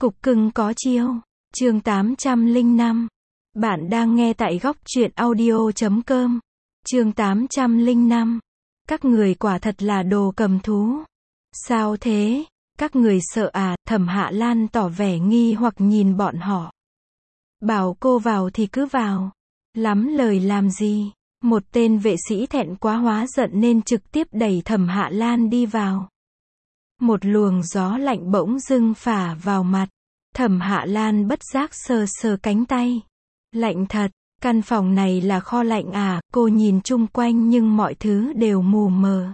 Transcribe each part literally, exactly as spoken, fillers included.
Cục cưng có chiêu. Chương tám trăm lẻ năm. Bạn đang nghe tại góc truyện audio chấm com. Chương tám trăm lẻ năm. Các người quả thật là đồ cầm thú. Sao thế? Các người sợ à? Thẩm Hạ Lan tỏ vẻ nghi hoặc nhìn bọn họ. Bảo cô vào thì cứ vào. Lắm lời làm gì? Một tên vệ sĩ thẹn quá hóa giận nên trực tiếp đẩy Thẩm Hạ Lan đi vào. Một luồng gió lạnh bỗng dưng phả vào mặt. Thẩm Hạ Lan bất giác sờ sờ cánh tay. Lạnh thật, căn phòng này là kho lạnh à? Cô nhìn chung quanh nhưng mọi thứ đều mù mờ.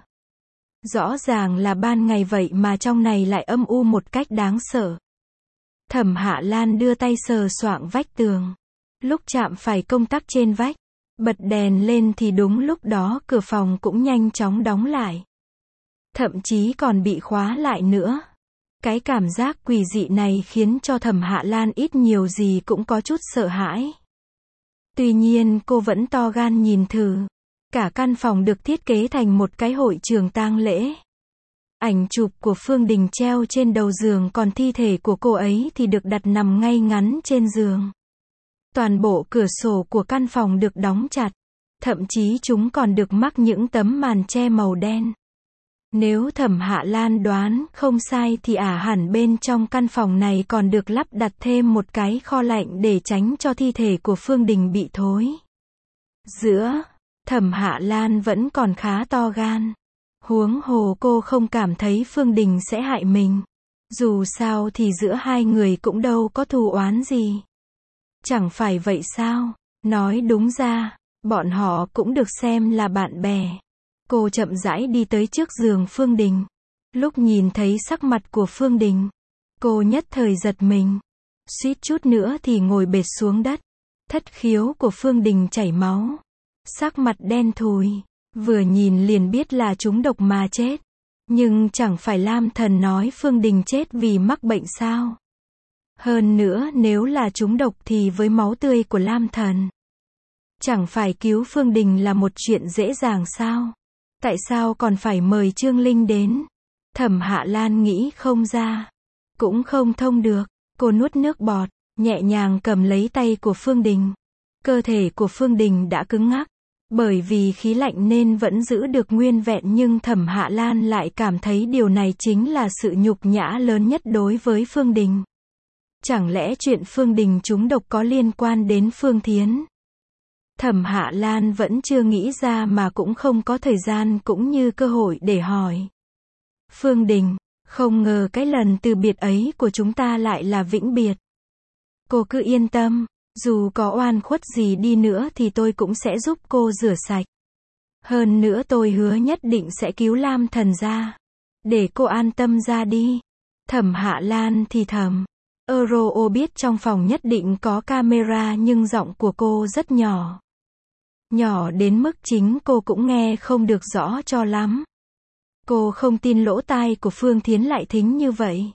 Rõ ràng là ban ngày vậy mà trong này lại âm u một cách đáng sợ. Thẩm Hạ Lan đưa tay sờ soạng vách tường. Lúc chạm phải công tắc trên vách, bật đèn lên thì đúng lúc đó cửa phòng cũng nhanh chóng đóng lại. Thậm chí còn bị khóa lại nữa. Cái cảm giác quỷ dị này khiến cho Thẩm Hạ Lan ít nhiều gì cũng có chút sợ hãi. Tuy nhiên cô vẫn to gan nhìn thử. Cả căn phòng được thiết kế thành một cái hội trường tang lễ. Ảnh chụp của Phương Đình treo trên đầu giường, còn thi thể của cô ấy thì được đặt nằm ngay ngắn trên giường. Toàn bộ cửa sổ của căn phòng được đóng chặt. Thậm chí chúng còn được mắc những tấm màn che màu đen. Nếu Thẩm Hạ Lan đoán không sai thì ả hẳn bên trong căn phòng này còn được lắp đặt thêm một cái kho lạnh để tránh cho thi thể của Phương Đình bị thối. Giữa, Thẩm Hạ Lan vẫn còn khá to gan. Huống hồ cô không cảm thấy Phương Đình sẽ hại mình. Dù sao thì giữa hai người cũng đâu có thù oán gì. Chẳng phải vậy sao? Nói đúng ra, bọn họ cũng được xem là bạn bè. Cô chậm rãi đi tới trước giường Phương Đình. Lúc nhìn thấy sắc mặt của Phương Đình, cô nhất thời giật mình. Suýt chút nữa thì ngồi bệt xuống đất. Thất khiếu của Phương Đình chảy máu. Sắc mặt đen thùi. Vừa nhìn liền biết là trúng độc mà chết. Nhưng chẳng phải Lam Thần nói Phương Đình chết vì mắc bệnh sao? Hơn nữa nếu là trúng độc thì với máu tươi của Lam Thần, chẳng phải cứu Phương Đình là một chuyện dễ dàng sao? Tại sao còn phải mời Trương Linh đến? Thẩm Hạ Lan nghĩ không ra. Cũng không thông được. Cô nuốt nước bọt, nhẹ nhàng cầm lấy tay của Phương Đình. Cơ thể của Phương Đình đã cứng ngắc. Bởi vì khí lạnh nên vẫn giữ được nguyên vẹn, nhưng Thẩm Hạ Lan lại cảm thấy điều này chính là sự nhục nhã lớn nhất đối với Phương Đình. Chẳng lẽ chuyện Phương Đình trúng độc có liên quan đến Phương Thiến? Thẩm Hạ Lan vẫn chưa nghĩ ra mà cũng không có thời gian cũng như cơ hội để hỏi. Phương Đình, không ngờ cái lần từ biệt ấy của chúng ta lại là vĩnh biệt. Cô cứ yên tâm, dù có oan khuất gì đi nữa thì tôi cũng sẽ giúp cô rửa sạch. Hơn nữa tôi hứa nhất định sẽ cứu Lam Thần ra. Để cô an tâm ra đi. Thẩm Hạ Lan thì thầm. Euro biết trong phòng nhất định có camera nhưng giọng của cô rất nhỏ. Nhỏ đến mức chính cô cũng nghe không được rõ cho lắm. Cô không tin lỗ tai của Phương Thiến lại thính như vậy.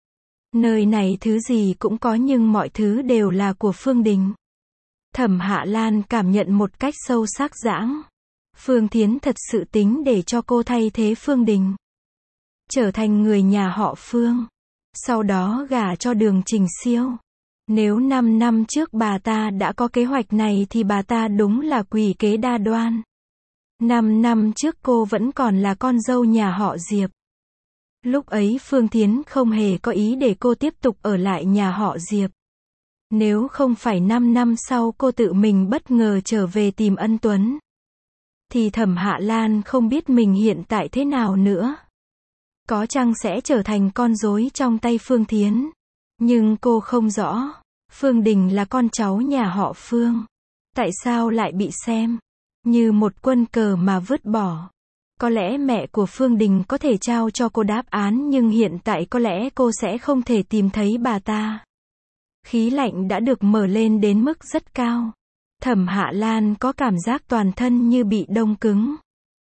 Nơi này thứ gì cũng có nhưng mọi thứ đều là của Phương Đình. Thẩm Hạ Lan cảm nhận một cách sâu sắc rãng. Phương Thiến thật sự tính để cho cô thay thế Phương Đình. Trở thành người nhà họ Phương. Sau đó gả cho Đường Trình Siêu. Nếu năm năm trước bà ta đã có kế hoạch này thì bà ta đúng là quỷ kế đa đoan. Năm năm trước cô vẫn còn là con dâu nhà họ Diệp. Lúc ấy Phương Thiến không hề có ý để cô tiếp tục ở lại nhà họ Diệp. Nếu không phải năm năm sau cô tự mình bất ngờ trở về tìm Ân Tuấn, thì Thẩm Hạ Lan không biết mình hiện tại thế nào nữa. Có chăng sẽ trở thành con rối trong tay Phương Thiến. Nhưng cô không rõ, Phương Đình là con cháu nhà họ Phương. Tại sao lại bị xem như một quân cờ mà vứt bỏ? Có lẽ mẹ của Phương Đình có thể trao cho cô đáp án, nhưng hiện tại có lẽ cô sẽ không thể tìm thấy bà ta. Khí lạnh đã được mở lên đến mức rất cao. Thẩm Hạ Lan có cảm giác toàn thân như bị đông cứng.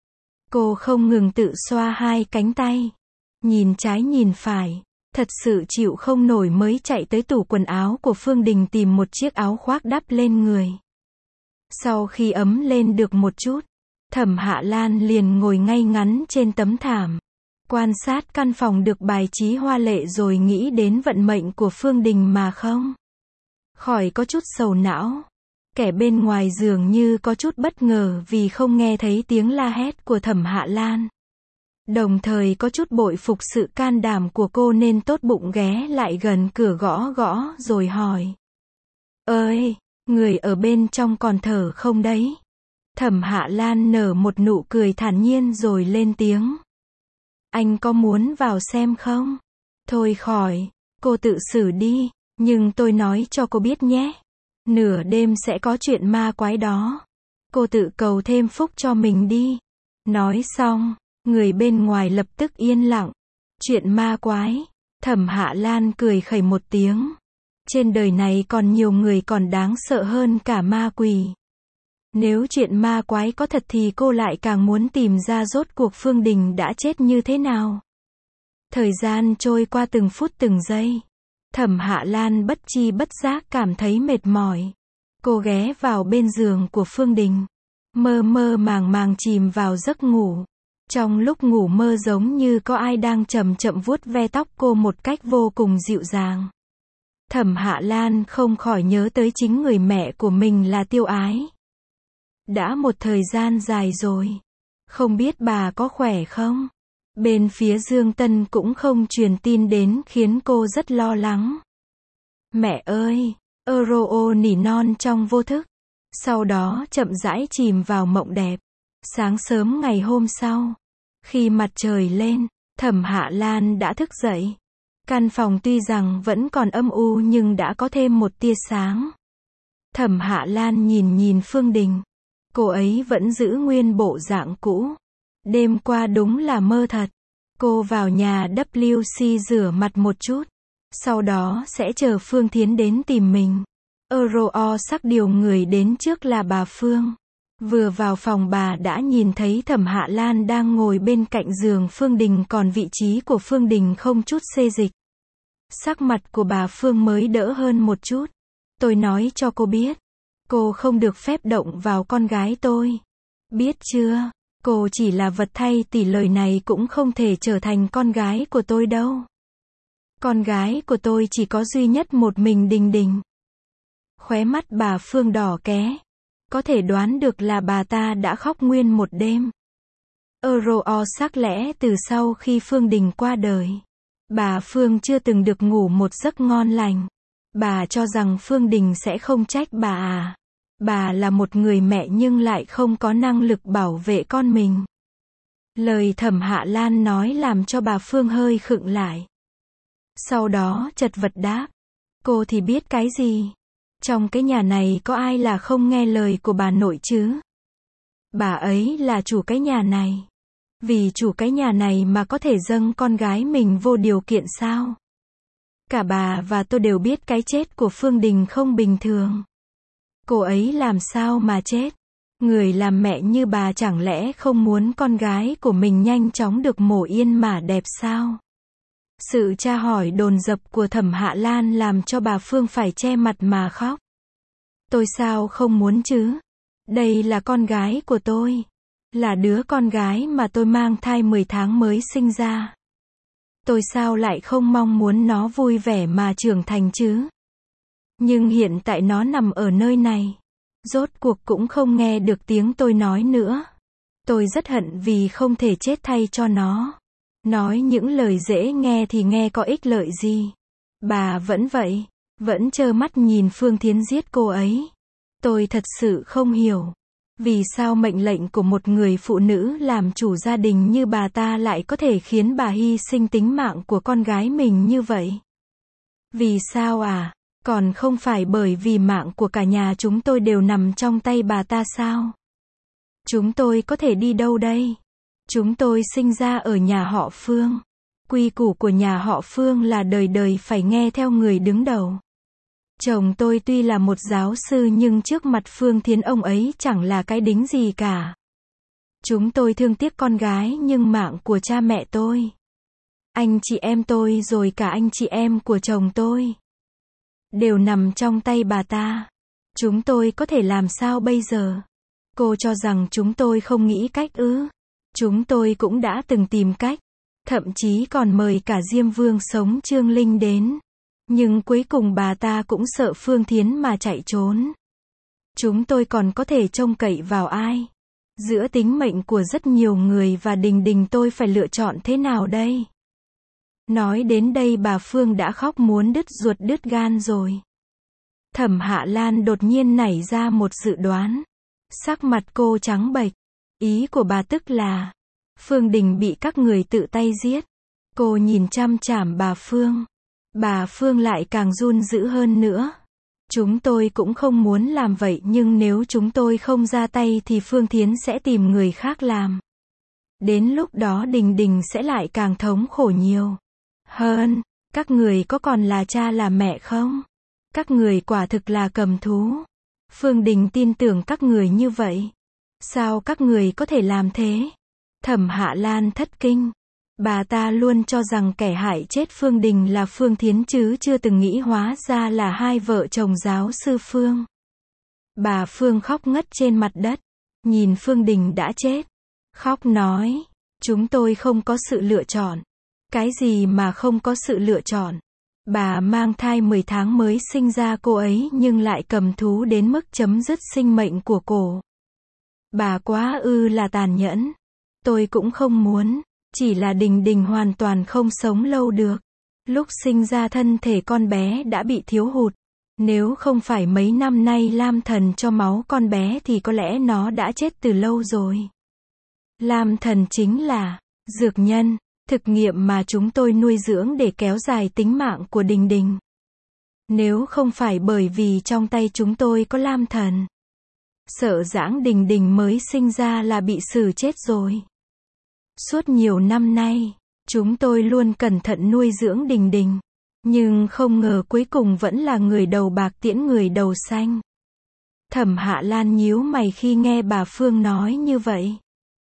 Cô không ngừng tự xoa hai cánh tay. Nhìn trái nhìn phải. Thật sự chịu không nổi mới chạy tới tủ quần áo của Phương Đình tìm một chiếc áo khoác đắp lên người. Sau khi ấm lên được một chút, Thẩm Hạ Lan liền ngồi ngay ngắn trên tấm thảm. Quan sát căn phòng được bài trí hoa lệ rồi nghĩ đến vận mệnh của Phương Đình mà không khỏi có chút sầu não. Kẻ bên ngoài dường như có chút bất ngờ vì không nghe thấy tiếng la hét của Thẩm Hạ Lan. Đồng thời có chút bội phục sự can đảm của cô nên tốt bụng ghé lại gần cửa gõ gõ rồi hỏi. Ơi, người ở bên trong còn thở không đấy? Thẩm Hạ Lan nở một nụ cười thản nhiên rồi lên tiếng. Anh có muốn vào xem không? Thôi khỏi, cô tự xử đi, nhưng tôi nói cho cô biết nhé. Nửa đêm sẽ có chuyện ma quái đó. Cô tự cầu thêm phúc cho mình đi. Nói xong, người bên ngoài lập tức yên lặng. Chuyện ma quái. Thẩm Hạ Lan cười khẩy một tiếng. Trên đời này còn nhiều người còn đáng sợ hơn cả ma quỷ. Nếu chuyện ma quái có thật thì cô lại càng muốn tìm ra rốt cuộc Phương Đình đã chết như thế nào. Thời gian trôi qua từng phút từng giây. Thẩm Hạ Lan bất chi bất giác cảm thấy mệt mỏi. Cô ghé vào bên giường của Phương Đình. Mơ mơ màng màng chìm vào giấc ngủ. Trong lúc ngủ mơ giống như có ai đang chậm chậm vuốt ve tóc cô một cách vô cùng dịu dàng. Thẩm Hạ Lan không khỏi nhớ tới chính người mẹ của mình là Tiêu Ái. Đã một thời gian dài rồi. Không biết bà có khỏe không? Bên phía Dương Tân cũng không truyền tin đến khiến cô rất lo lắng. Mẹ ơi! Euro nỉ non trong vô thức. Sau đó chậm rãi chìm vào mộng đẹp. Sáng sớm ngày hôm sau, khi mặt trời lên, Thẩm Hạ Lan đã thức dậy. Căn phòng tuy rằng vẫn còn âm u nhưng đã có thêm một tia sáng. Thẩm Hạ Lan nhìn nhìn Phương Đình. Cô ấy vẫn giữ nguyên bộ dạng cũ. Đêm qua đúng là mơ thật. Cô vào nhà W C rửa mặt một chút. Sau đó sẽ chờ Phương Thiến đến tìm mình. Euro sắc điều người đến trước là bà Phương. Vừa vào phòng bà đã nhìn thấy Thẩm Hạ Lan đang ngồi bên cạnh giường Phương Đình, còn vị trí của Phương Đình không chút xê dịch. Sắc mặt của bà Phương mới đỡ hơn một chút. Tôi nói cho cô biết. Cô không được phép động vào con gái tôi. Biết chưa? Cô chỉ là vật thay tỷ, lời này cũng không thể trở thành con gái của tôi đâu. Con gái của tôi chỉ có duy nhất một mình Đình Đình. Khóe mắt bà Phương đỏ ké. Có thể đoán được là bà ta đã khóc nguyên một đêm. Euro sắc lẽ từ sau khi Phương Đình qua đời. Bà Phương chưa từng được ngủ một giấc ngon lành. Bà cho rằng Phương Đình sẽ không trách bà à. Bà là một người mẹ nhưng lại không có năng lực bảo vệ con mình. Lời Thẩm Hạ Lan nói làm cho bà Phương hơi khựng lại. Sau đó chật vật đáp. Cô thì biết cái gì? Trong cái nhà này có ai là không nghe lời của bà nội chứ? Bà ấy là chủ cái nhà này. Vì chủ cái nhà này mà có thể dâng con gái mình vô điều kiện sao? Cả bà và tôi đều biết cái chết của Phương Đình không bình thường. Cô ấy làm sao mà chết? Người làm mẹ như bà chẳng lẽ không muốn con gái của mình nhanh chóng được mổ yên mà đẹp sao? Sự tra hỏi dồn dập của Thẩm Hạ Lan làm cho bà Phương phải che mặt mà khóc. Tôi sao không muốn chứ? Đây là con gái của tôi. Là đứa con gái mà tôi mang thai mười tháng mới sinh ra. Tôi sao lại không mong muốn nó vui vẻ mà trưởng thành chứ? Nhưng hiện tại nó nằm ở nơi này. Rốt cuộc cũng không nghe được tiếng tôi nói nữa. Tôi rất hận vì không thể chết thay cho nó. Nói những lời dễ nghe thì nghe có ích lợi gì. Bà vẫn vậy. Vẫn trơ mắt nhìn Phương Thiến giết cô ấy. Tôi thật sự không hiểu. Vì sao mệnh lệnh của một người phụ nữ làm chủ gia đình như bà ta lại có thể khiến bà hy sinh tính mạng của con gái mình như vậy? Vì sao à? Còn không phải bởi vì mạng của cả nhà chúng tôi đều nằm trong tay bà ta sao? Chúng tôi có thể đi đâu đây? Chúng tôi sinh ra ở nhà họ Phương. Quy củ của nhà họ Phương là đời đời phải nghe theo người đứng đầu. Chồng tôi tuy là một giáo sư nhưng trước mặt Phương Thiến ông ấy chẳng là cái đính gì cả. Chúng tôi thương tiếc con gái nhưng mạng của cha mẹ tôi, anh chị em tôi rồi cả anh chị em của chồng tôi đều nằm trong tay bà ta. Chúng tôi có thể làm sao bây giờ? Cô cho rằng chúng tôi không nghĩ cách ư? Chúng tôi cũng đã từng tìm cách. Thậm chí còn mời cả Diêm Vương sống Trương Linh đến. Nhưng cuối cùng bà ta cũng sợ Phương Thiến mà chạy trốn. Chúng tôi còn có thể trông cậy vào ai? Giữa tính mệnh của rất nhiều người và Đình Đình tôi phải lựa chọn thế nào đây? Nói đến đây bà Phương đã khóc muốn đứt ruột đứt gan rồi. Thẩm Hạ Lan đột nhiên nảy ra một dự đoán. Sắc mặt cô trắng bệch. Ý của bà tức là Phương Đình bị các người tự tay giết. Cô nhìn chăm chằm bà Phương. Bà Phương lại càng run dữ hơn nữa. Chúng tôi cũng không muốn làm vậy nhưng nếu chúng tôi không ra tay thì Phương Thiến sẽ tìm người khác làm. Đến lúc đó Đình Đình sẽ lại càng thống khổ nhiều hơn. Các người có còn là cha là mẹ không? Các người quả thực là cầm thú. Phương Đình tin tưởng các người như vậy. Sao các người có thể làm thế? Thẩm Hạ Lan thất kinh. Bà ta luôn cho rằng kẻ hại chết Phương Đình là Phương Thiến chứ chưa từng nghĩ hóa ra là hai vợ chồng giáo sư Phương. Bà Phương khóc ngất trên mặt đất. Nhìn Phương Đình đã chết. Khóc nói. Chúng tôi không có sự lựa chọn. Cái gì mà không có sự lựa chọn? Bà mang thai mười tháng mới sinh ra cô ấy nhưng lại cầm thú đến mức chấm dứt sinh mệnh của cô. Bà quá ư là tàn nhẫn. Tôi cũng không muốn. Chỉ là Đình Đình hoàn toàn không sống lâu được. Lúc sinh ra thân thể con bé đã bị thiếu hụt. Nếu không phải mấy năm nay Lam Thần cho máu con bé thì có lẽ nó đã chết từ lâu rồi. Lam Thần chính là dược nhân, thực nghiệm mà chúng tôi nuôi dưỡng để kéo dài tính mạng của Đình Đình. Nếu không phải bởi vì trong tay chúng tôi có Lam Thần, sợ dãng Đình Đình mới sinh ra là bị xử chết rồi. Suốt nhiều năm nay, chúng tôi luôn cẩn thận nuôi dưỡng Đình Đình. Nhưng không ngờ cuối cùng vẫn là người đầu bạc tiễn người đầu xanh. Thẩm Hạ Lan nhíu mày khi nghe bà Phương nói như vậy.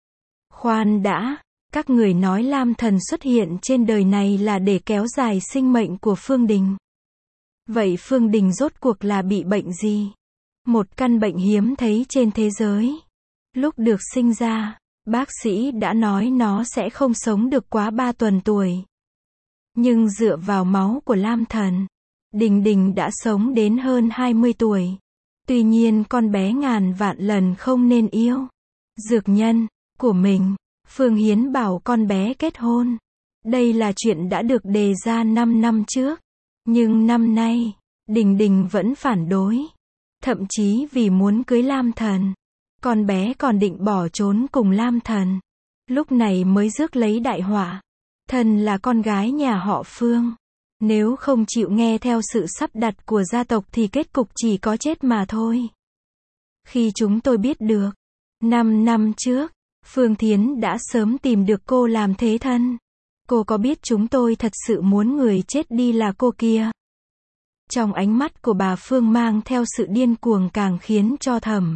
Khoan đã, các người nói Lam Thần xuất hiện trên đời này là để kéo dài sinh mệnh của Phương Đình. Vậy Phương Đình rốt cuộc là bị bệnh gì? Một căn bệnh hiếm thấy trên thế giới. Lúc được sinh ra, bác sĩ đã nói nó sẽ không sống được quá ba tuần tuổi. Nhưng dựa vào máu của Lam Thần, Đình Đình đã sống đến hơn hai mươi tuổi. Tuy nhiên con bé ngàn vạn lần không nên yêu dược nhân của mình. Phương Hiến bảo con bé kết hôn. Đây là chuyện đã được đề ra năm năm trước. Nhưng năm nay, Đình Đình vẫn phản đối. Thậm chí vì muốn cưới Lam Thần, con bé còn định bỏ trốn cùng Lam Thần. Lúc này mới rước lấy đại họa. Thần là con gái nhà họ Phương. Nếu không chịu nghe theo sự sắp đặt của gia tộc thì kết cục chỉ có chết mà thôi. Khi chúng tôi biết được, năm năm trước, Phương Thiến đã sớm tìm được cô làm thế thân. Cô có biết chúng tôi thật sự muốn người chết đi là cô kia? Trong ánh mắt của bà Phương mang theo sự điên cuồng càng khiến cho Thẩm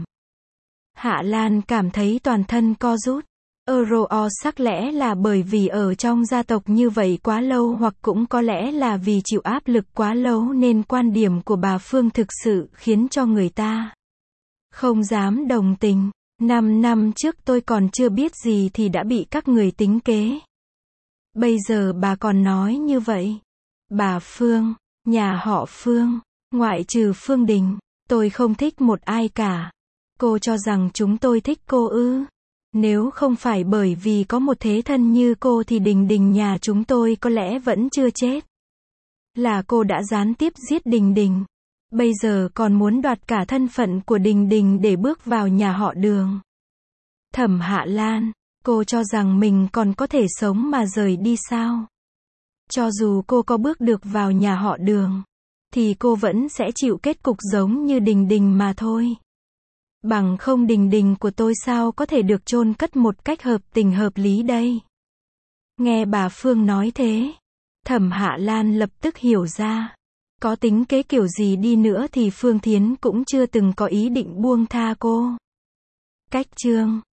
Hạ Lan cảm thấy toàn thân co rút. Euro sắc lẽ là bởi vì ở trong gia tộc như vậy quá lâu hoặc cũng có lẽ là vì chịu áp lực quá lâu nên quan điểm của bà Phương thực sự khiến cho người ta không dám đồng tình. Năm năm trước tôi còn chưa biết gì thì đã bị các người tính kế. Bây giờ bà còn nói như vậy. Bà Phương, nhà họ Phương, ngoại trừ Phương Đình, tôi không thích một ai cả. Cô cho rằng chúng tôi thích cô ư? Nếu không phải bởi vì có một thế thân như cô thì Đình Đình nhà chúng tôi có lẽ vẫn chưa chết. Là cô đã gián tiếp giết Đình Đình. Bây giờ còn muốn đoạt cả thân phận của Đình Đình để bước vào nhà họ Đường. Thẩm Hạ Lan, cô cho rằng mình còn có thể sống mà rời đi sao? Cho dù cô có bước được vào nhà họ Đường, thì cô vẫn sẽ chịu kết cục giống như Đình Đình mà thôi. Bằng không Đình Đình của tôi sao có thể được chôn cất một cách hợp tình hợp lý đây? Nghe bà Phương nói thế, Thẩm Hạ Lan lập tức hiểu ra. Có tính kế kiểu gì đi nữa thì Phương Thiến cũng chưa từng có ý định buông tha cô. Cách chương